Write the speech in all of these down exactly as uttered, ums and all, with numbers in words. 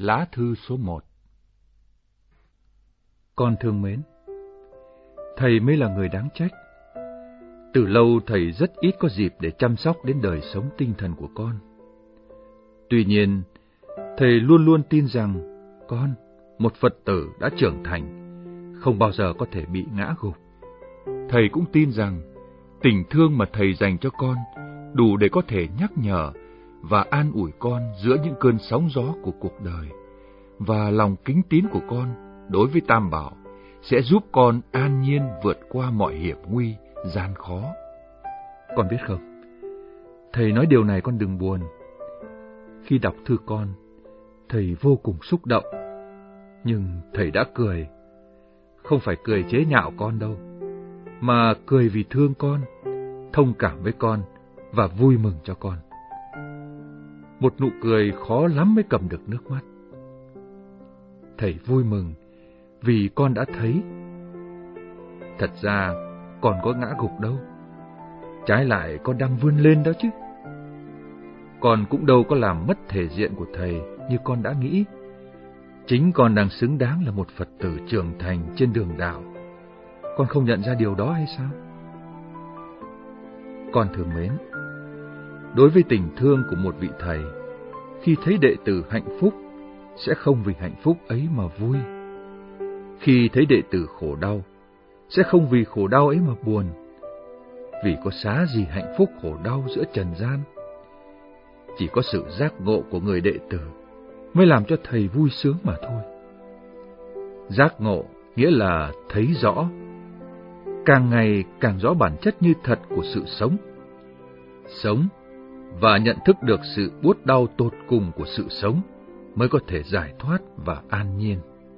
Lá thư số một. Con thương mến, thầy mới là người đáng trách. Từ lâu thầy rất ít có dịp để chăm sóc đến đời sống tinh thần của con. Tuy nhiên, thầy luôn luôn tin rằng con, một Phật tử đã trưởng thành, không bao giờ có thể bị ngã gục. Thầy cũng tin rằng tình thương mà thầy dành cho con đủ để có thể nhắc nhở và an ủi con giữa những cơn sóng gió của cuộc đời, và lòng kính tín của con đối với Tam Bảo sẽ giúp con an nhiên vượt qua mọi hiểm nguy, gian khó. Con biết không, thầy nói điều này con đừng buồn. Khi đọc thư con, thầy vô cùng xúc động, nhưng thầy đã cười. Không phải cười chế nhạo con đâu, mà cười vì thương con, thông cảm với con và vui mừng cho con. Một nụ cười khó lắm mới cầm được nước mắt. Thầy vui mừng vì con đã thấy. Thật ra con có ngã gục đâu, trái lại con đang vươn lên đó chứ. Con cũng đâu có làm mất thể diện của thầy như con đã nghĩ. Chính con đang xứng đáng là một Phật tử trưởng thành trên đường đạo. Con không nhận ra điều đó hay sao? Con thương mến, đối với tình thương của một vị thầy, khi thấy đệ tử hạnh phúc, sẽ không vì hạnh phúc ấy mà vui. Khi thấy đệ tử khổ đau, sẽ không vì khổ đau ấy mà buồn. Vì có xá gì hạnh phúc khổ đau giữa trần gian. Chỉ có sự giác ngộ của người đệ tử mới làm cho thầy vui sướng mà thôi. Giác ngộ nghĩa là thấy rõ, càng ngày càng rõ bản chất như thật của sự sống. Sống và nhận thức được sự buốt đau tột cùng của sự sống mới có thể giải thoát và an nhiên.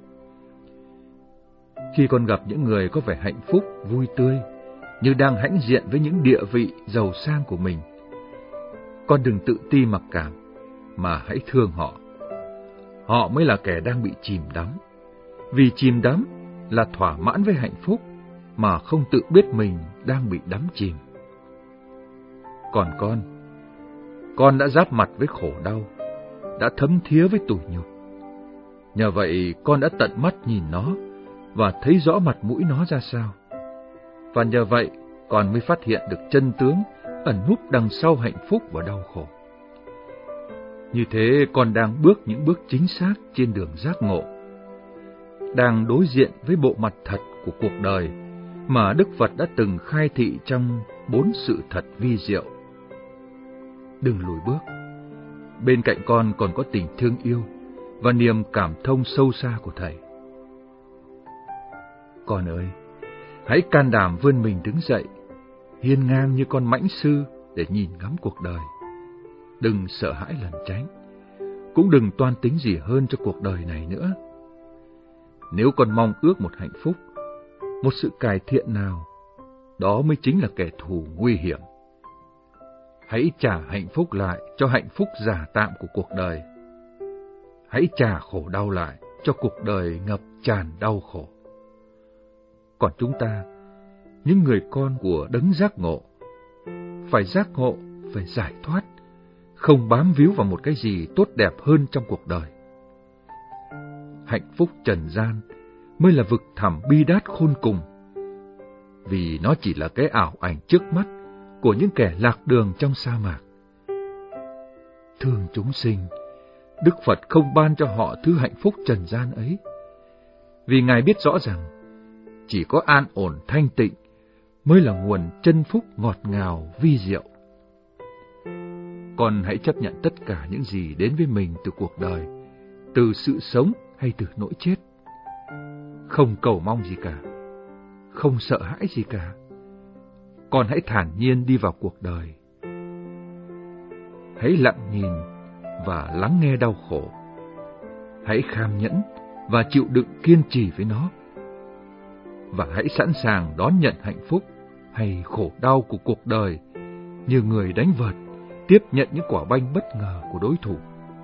Khi con gặp những người có vẻ hạnh phúc, vui tươi, như đang hãnh diện với những địa vị giàu sang của mình, con đừng tự ti mặc cảm, mà hãy thương họ. Họ mới là kẻ đang bị chìm đắm. Vì chìm đắm là thỏa mãn với hạnh phúc, mà không tự biết mình đang bị đắm chìm. Còn con, con đã giáp mặt với khổ đau, đã thấm thía với tủi nhục. Nhờ vậy con đã tận mắt nhìn nó và thấy rõ mặt mũi nó ra sao. Và nhờ vậy con mới phát hiện được chân tướng ẩn núp đằng sau hạnh phúc và đau khổ. Như thế con đang bước những bước chính xác trên đường giác ngộ, đang đối diện với bộ mặt thật của cuộc đời mà Đức Phật đã từng khai thị trong bốn sự thật vi diệu. Đừng lùi bước. Bên cạnh con còn có tình thương yêu và niềm cảm thông sâu xa của thầy. Con ơi, hãy can đảm vươn mình đứng dậy, hiên ngang như con mãnh sư để nhìn ngắm cuộc đời. Đừng sợ hãi lẩn tránh, cũng đừng toan tính gì hơn cho cuộc đời này nữa. Nếu con mong ước một hạnh phúc, một sự cải thiện nào, đó mới chính là kẻ thù nguy hiểm. Hãy trả hạnh phúc lại cho hạnh phúc giả tạm của cuộc đời. Hãy trả khổ đau lại cho cuộc đời ngập tràn đau khổ. Còn chúng ta, những người con của đấng giác ngộ, phải giác ngộ, phải giải thoát, không bám víu vào một cái gì tốt đẹp hơn trong cuộc đời. Hạnh phúc trần gian mới là vực thẳm bi đát khôn cùng, vì nó chỉ là cái ảo ảnh trước mắt của những kẻ lạc đường trong sa mạc. Thương chúng sinh, Đức Phật không ban cho họ thứ hạnh phúc trần gian ấy, vì Ngài biết rõ rằng chỉ có an ổn thanh tịnh mới là nguồn chân phúc ngọt ngào vi diệu. Con hãy chấp nhận tất cả những gì đến với mình từ cuộc đời, từ sự sống hay từ nỗi chết. Không cầu mong gì cả, không sợ hãi gì cả. Con hãy thản nhiên đi vào cuộc đời. Hãy lặng nhìn và lắng nghe đau khổ. Hãy kham nhẫn và chịu đựng kiên trì với nó. Và hãy sẵn sàng đón nhận hạnh phúc hay khổ đau của cuộc đời như người đánh vợt tiếp nhận những quả banh bất ngờ của đối thủ.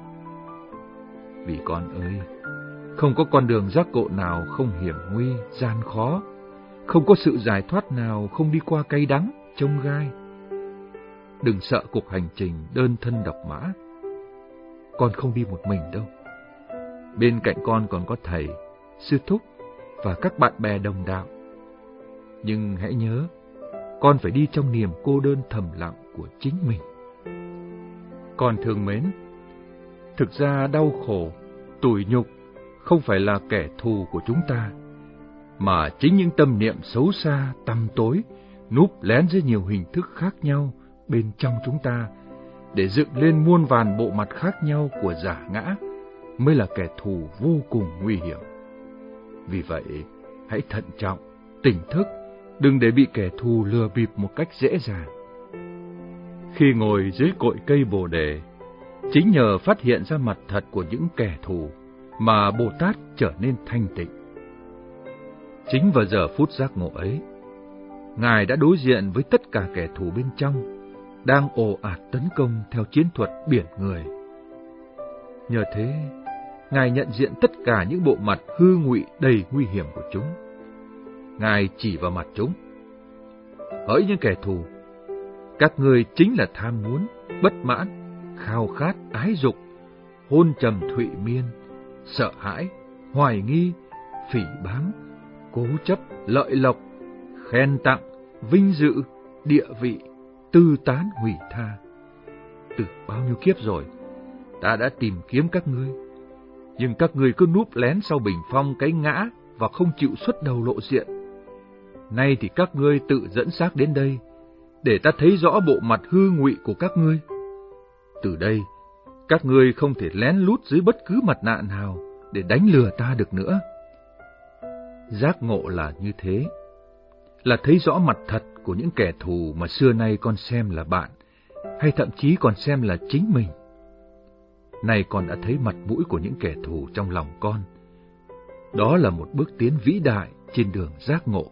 Vì con ơi, không có con đường giác ngộ nào không hiểm nguy, gian khó, không có sự giải thoát nào không đi qua cay đắng, chông gai. Đừng sợ cuộc hành trình đơn thân độc mã. Con không đi một mình đâu. bên cạnh con còn có thầy, sư thúc và các bạn bè đồng đạo. Nhưng hãy nhớ, con phải đi trong niềm cô đơn thầm lặng của chính mình. Con thương mến, thực ra đau khổ, tủi nhục không phải là kẻ thù của chúng ta, mà chính những tâm niệm xấu xa, tăm tối, núp lén dưới nhiều hình thức khác nhau bên trong chúng ta, để dựng lên muôn vàn bộ mặt khác nhau của giả ngã, mới là kẻ thù vô cùng nguy hiểm. Vì vậy, hãy thận trọng, tỉnh thức, đừng để bị kẻ thù lừa bịp một cách dễ dàng. Khi ngồi dưới cội cây Bồ Đề, chính nhờ phát hiện ra mặt thật của những kẻ thù mà Bồ Tát trở nên thanh tịnh. Chính vào giờ phút giác ngộ ấy, Ngài đã đối diện với tất cả kẻ thù bên trong, đang ồ ạt tấn công theo chiến thuật biển người. Nhờ thế, Ngài nhận diện tất cả những bộ mặt hư ngụy đầy nguy hiểm của chúng. Ngài chỉ vào mặt chúng: hỡi những kẻ thù, các ngươi chính là tham muốn, bất mãn, khao khát, ái dục, hôn trầm thụy miên, sợ hãi, hoài nghi, phỉ báng, cố chấp, lợi lộc, khen tặng, vinh dự, địa vị, tư tán hủy tha. Từ bao nhiêu kiếp rồi, ta đã tìm kiếm các ngươi, nhưng các ngươi cứ núp lén sau bình phong cái ngã và không chịu xuất đầu lộ diện. Nay thì các ngươi tự dẫn xác đến đây, để ta thấy rõ bộ mặt hư ngụy của các ngươi. Từ đây, các ngươi không thể lén lút dưới bất cứ mặt nạ nào để đánh lừa ta được nữa. Giác ngộ là như thế, là thấy rõ mặt thật của những kẻ thù mà xưa nay con xem là bạn, hay thậm chí còn xem là chính mình. Nay con đã thấy mặt mũi của những kẻ thù trong lòng con. Đó là một bước tiến vĩ đại trên đường giác ngộ.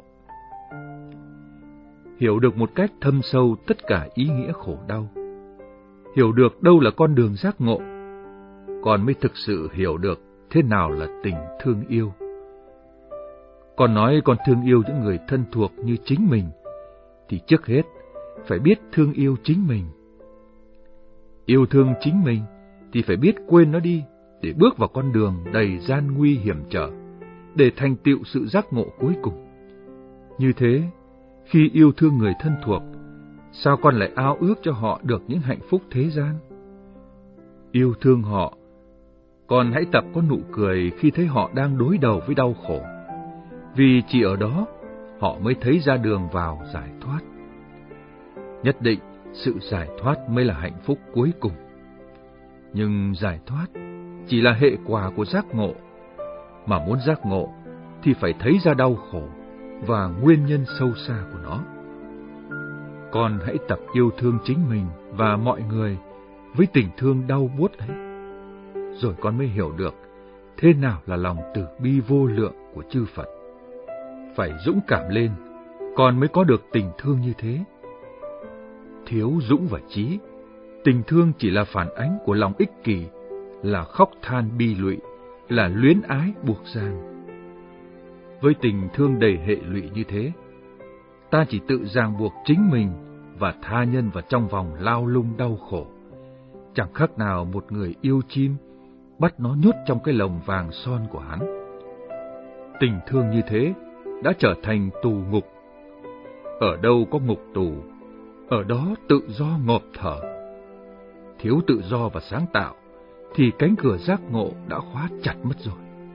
Hiểu được một cách thâm sâu tất cả ý nghĩa khổ đau, hiểu được đâu là con đường giác ngộ, con mới thực sự hiểu được thế nào là tình thương yêu. Con nói con thương yêu những người thân thuộc như chính mình, thì trước hết phải biết thương yêu chính mình. Yêu thương chính mình thì phải biết quên nó đi, để bước vào con đường đầy gian nguy hiểm trở, để thành tựu sự giác ngộ cuối cùng. Như thế, khi yêu thương người thân thuộc, sao con lại ao ước cho họ được những hạnh phúc thế gian? Yêu thương họ, con hãy tập có nụ cười khi thấy họ đang đối đầu với đau khổ, vì chỉ ở đó họ mới thấy ra đường vào giải thoát. Nhất định sự giải thoát mới là hạnh phúc cuối cùng. Nhưng giải thoát chỉ là hệ quả của giác ngộ, mà muốn giác ngộ thì phải thấy ra đau khổ và nguyên nhân sâu xa của nó. Con hãy tập yêu thương chính mình và mọi người với tình thương đau buốt ấy, rồi con mới hiểu được thế nào là lòng từ bi vô lượng của chư Phật. Phải dũng cảm lên, con mới có được tình thương như thế. Thiếu dũng và trí, tình thương chỉ là phản ánh của lòng ích kỷ, là khóc than bi lụy, là luyến ái buộc giang. Với tình thương đầy hệ lụy như thế, ta chỉ tự ràng buộc chính mình và tha nhân vào trong vòng lao lung đau khổ. Chẳng khác nào một người yêu chim bắt nó nhốt trong cái lồng vàng son của hắn. Tình thương như thế đã trở thành tù ngục. Ở đâu có ngục tù, ở đó tự do ngộp thở. Thiếu tự do và sáng tạo thì cánh cửa giác ngộ đã khóa chặt mất rồi.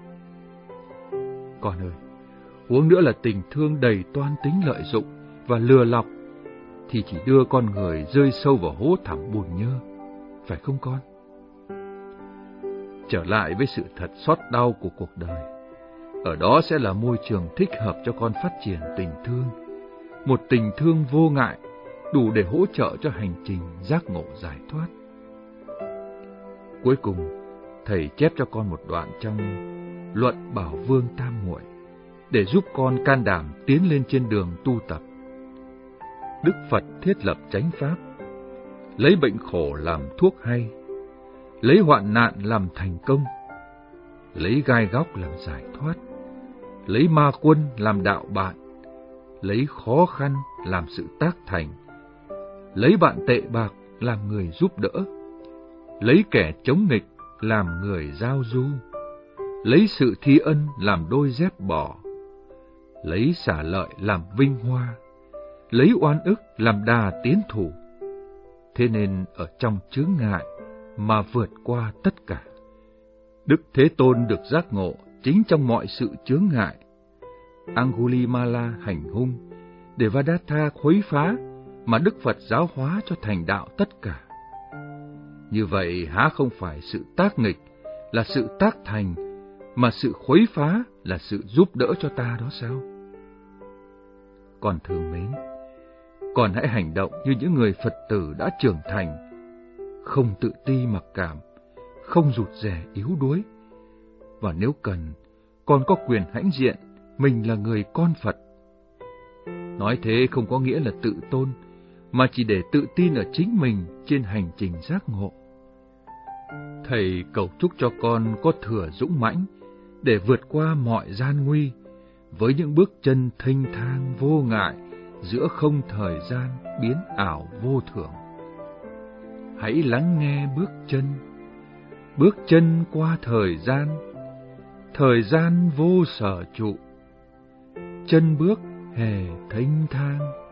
Con ơi, huống nữa là tình thương đầy toan tính lợi dụng và lừa lọc thì chỉ đưa con người rơi sâu vào hố thẳm bùn nhơ, phải không con? Trở lại với sự thật xót đau của cuộc đời, ở đó sẽ là môi trường thích hợp cho con phát triển tình thương, một tình thương vô ngại, đủ để hỗ trợ cho hành trình giác ngộ giải thoát. Cuối cùng, thầy chép cho con một đoạn trong Luận Bảo Vương Tam Muội, để giúp con can đảm tiến lên trên đường tu tập. Đức Phật thiết lập chánh pháp, lấy bệnh khổ làm thuốc hay, lấy hoạn nạn làm thành công, lấy gai góc làm giải thoát, lấy ma quân làm đạo bạn, lấy khó khăn làm sự tác thành, lấy bạn tệ bạc làm người giúp đỡ, lấy kẻ chống nghịch làm người giao du, lấy sự thi ân làm đôi dép bỏ, lấy xả lợi làm vinh hoa, lấy oan ức làm đà tiến thủ. Thế nên ở trong chướng ngại mà vượt qua tất cả. Đức Thế Tôn được giác ngộ chính trong mọi sự chướng ngại. Angulimala hành hung, Devadatta khuấy phá, mà Đức Phật giáo hóa cho thành đạo tất cả. Như vậy há không phải sự tác nghịch là sự tác thành, mà sự khuấy phá là sự giúp đỡ cho ta đó sao? Con thương mến, con hãy hành động như những người Phật tử đã trưởng thành, không tự ti mặc cảm, không rụt rè yếu đuối. Và nếu cần, con có quyền hãnh diện mình là người con Phật. Nói thế không có nghĩa là tự tôn, mà chỉ để tự tin ở chính mình trên hành trình giác ngộ. Thầy cầu chúc cho con có thừa dũng mãnh để vượt qua mọi gian nguy, với những bước chân thênh thang vô ngại giữa không thời gian biến ảo vô thường. Hãy lắng nghe bước chân, bước chân qua thời gian, thời gian vô sở trụ, chân bước hề thênh thang.